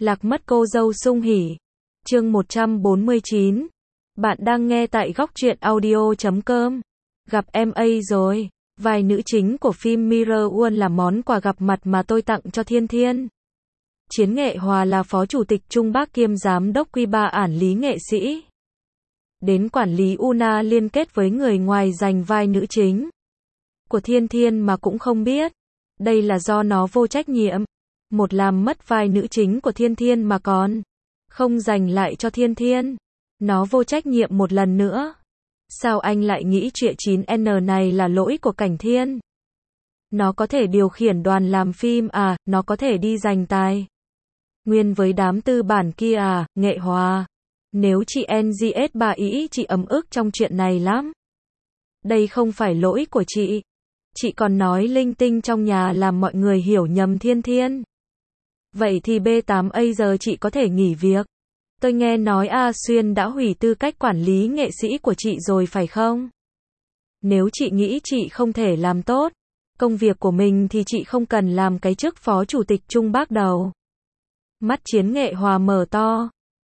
Lạc mất cô dâu sung hỉ. Chương 149. Bạn đang nghe tại góc truyện audio.com. Gặp em A rồi. Vai nữ chính của phim Mirror World là món quà gặp mặt mà tôi tặng cho Thiên Thiên. Chiến Nghệ Hòa là phó chủ tịch Trung Bắc kiêm giám đốc Q3 ản lý nghệ sĩ. Đến quản lý Una liên kết với người ngoài giành vai nữ chính của Thiên Thiên mà cũng không biết. Đây là do nó vô trách nhiệm. Một làm mất vai nữ chính của Thiên Thiên mà còn không dành lại cho Thiên Thiên. Nó vô trách nhiệm một lần nữa. Sao anh lại nghĩ chuyện 9N này là lỗi của Cảnh Thiên? Nó có thể điều khiển đoàn làm phim à, nó có thể đi giành tài nguyên với đám tư bản kia à, Nghệ Hòa. Nếu chị NGS bà ý chị ấm ức trong chuyện này lắm. Đây không phải lỗi của chị. Chị còn nói linh tinh trong nhà làm mọi người hiểu nhầm Thiên Thiên. Vậy thì B8A giờ chị có thể nghỉ việc. Tôi nghe nói A Xuyên đã hủy tư cách quản lý nghệ sĩ của chị rồi phải không? Nếu chị nghĩ chị không thể làm tốt công việc của mình thì chị không cần làm cái chức phó chủ tịch Trung Bắc đâu. Mắt Chiến Nghệ Hòa mở to.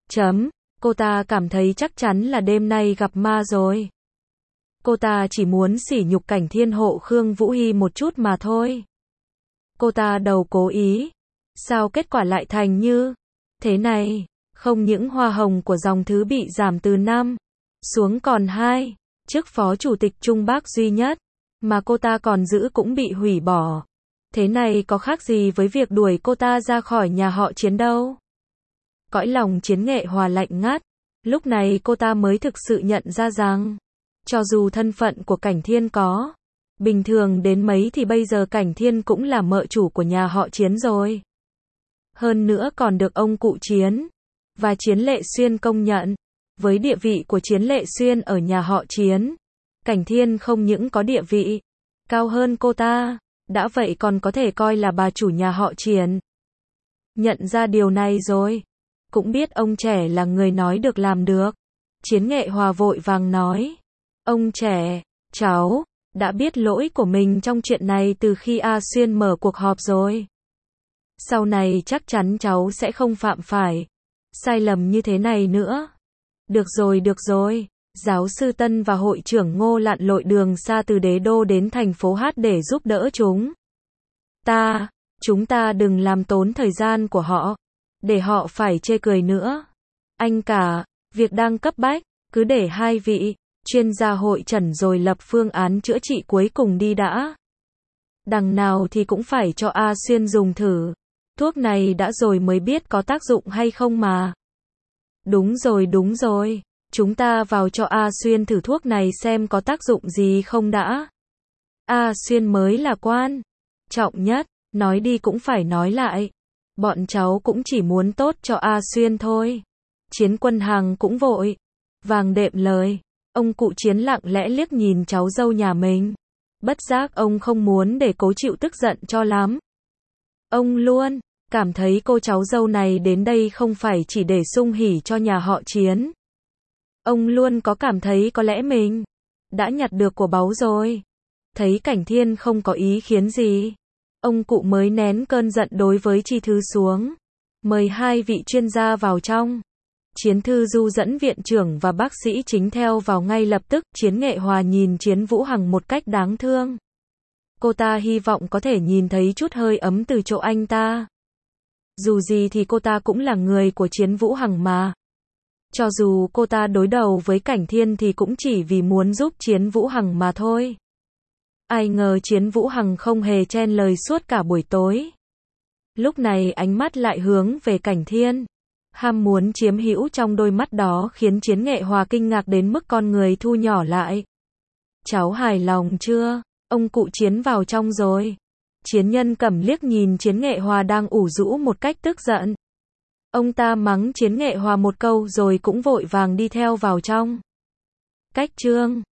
Cô ta cảm thấy chắc chắn là đêm nay gặp ma rồi. Cô ta chỉ muốn sỉ nhục Cảnh Thiên hộ Khương Vũ Hy một chút mà thôi. Cô ta đầu cố ý. Sao kết quả lại thành như thế này? Không những hoa hồng của dòng thứ bị giảm từ 5 xuống còn 2, chức phó chủ tịch Trung Bắc duy nhất mà cô ta còn giữ cũng bị hủy bỏ. Thế này có khác gì với việc đuổi cô ta ra khỏi nhà họ Chiến đâu. Cõi lòng Chiến Nghệ Hòa lạnh ngắt. Lúc này cô ta mới thực sự nhận ra rằng cho dù thân phận của Cảnh Thiên có bình thường đến mấy thì bây giờ Cảnh Thiên cũng là mợ chủ của nhà họ Chiến rồi. Hơn nữa còn được ông cụ Chiến và Chiến Lệ Xuyên công nhận. Với địa vị của Chiến Lệ Xuyên ở nhà họ Chiến, Cảnh Thiên không những có địa vị cao hơn cô ta, đã vậy còn có thể coi là bà chủ nhà họ Chiến. Nhận ra điều này rồi, cũng biết ông trẻ là người nói được làm được. Chiến Nghệ Hòa vội vàng nói, ông trẻ, cháu đã biết lỗi của mình trong chuyện này từ khi A Xuyên mở cuộc họp rồi. Sau này chắc chắn cháu sẽ không phạm phải sai lầm như thế này nữa. Được rồi, giáo sư Tân và hội trưởng Ngô lặn lội đường xa từ đế đô đến thành phố Hát để giúp đỡ chúng ta đừng làm tốn thời gian của họ, để họ phải chê cười nữa. Anh cả, việc đang cấp bách, cứ để hai vị chuyên gia hội chẩn rồi lập phương án chữa trị cuối cùng đi đã. Đằng nào thì cũng phải cho A Xuyên dùng thử. Thuốc này đã rồi mới biết có tác dụng hay không mà. Đúng rồi, chúng ta vào cho A Xuyên thử thuốc này xem có tác dụng gì không đã. A Xuyên mới là quan trọng nhất, nói đi cũng phải nói lại. Bọn cháu cũng chỉ muốn tốt cho A Xuyên thôi. Chiến Quân Hằng cũng vội vàng đệm lời. Ông cụ Chiến lặng lẽ liếc nhìn cháu dâu nhà mình. Bất giác ông không muốn để cố chịu tức giận cho lắm. Ông luôn cảm thấy cô cháu dâu này đến đây không phải chỉ để sung hỉ cho nhà họ Chiến. Ông luôn có cảm thấy có lẽ mình đã nhặt được của báu rồi. Thấy Cảnh Thiên không có ý kiến gì, ông cụ mới nén cơn giận đối với Chi Thư xuống. Mời hai vị chuyên gia vào trong. Chiến Thư Du dẫn viện trưởng và bác sĩ chính theo vào ngay lập tức. Chiến Nghệ Hòa nhìn Chiến Vũ Hằng một cách đáng thương. Cô ta hy vọng có thể nhìn thấy chút hơi ấm từ chỗ anh ta. Dù gì thì cô ta cũng là người của Chiến Vũ Hằng mà. Cho dù cô ta đối đầu với Cảnh Thiên thì cũng chỉ vì muốn giúp Chiến Vũ Hằng mà thôi. Ai ngờ Chiến Vũ Hằng không hề chen lời suốt cả buổi tối. Lúc này ánh mắt lại hướng về Cảnh Thiên. Ham muốn chiếm hữu trong đôi mắt đó khiến Chiến Nghệ Hòa kinh ngạc đến mức con người thu nhỏ lại. Cháu hài lòng chưa? Ông cụ Chiến vào trong rồi. Chiến Nhân Cẩm liếc nhìn Chiến Nghệ Hòa đang ủ rũ một cách tức giận. Ông ta mắng Chiến Nghệ Hòa một câu rồi cũng vội vàng đi theo vào trong. Cách chương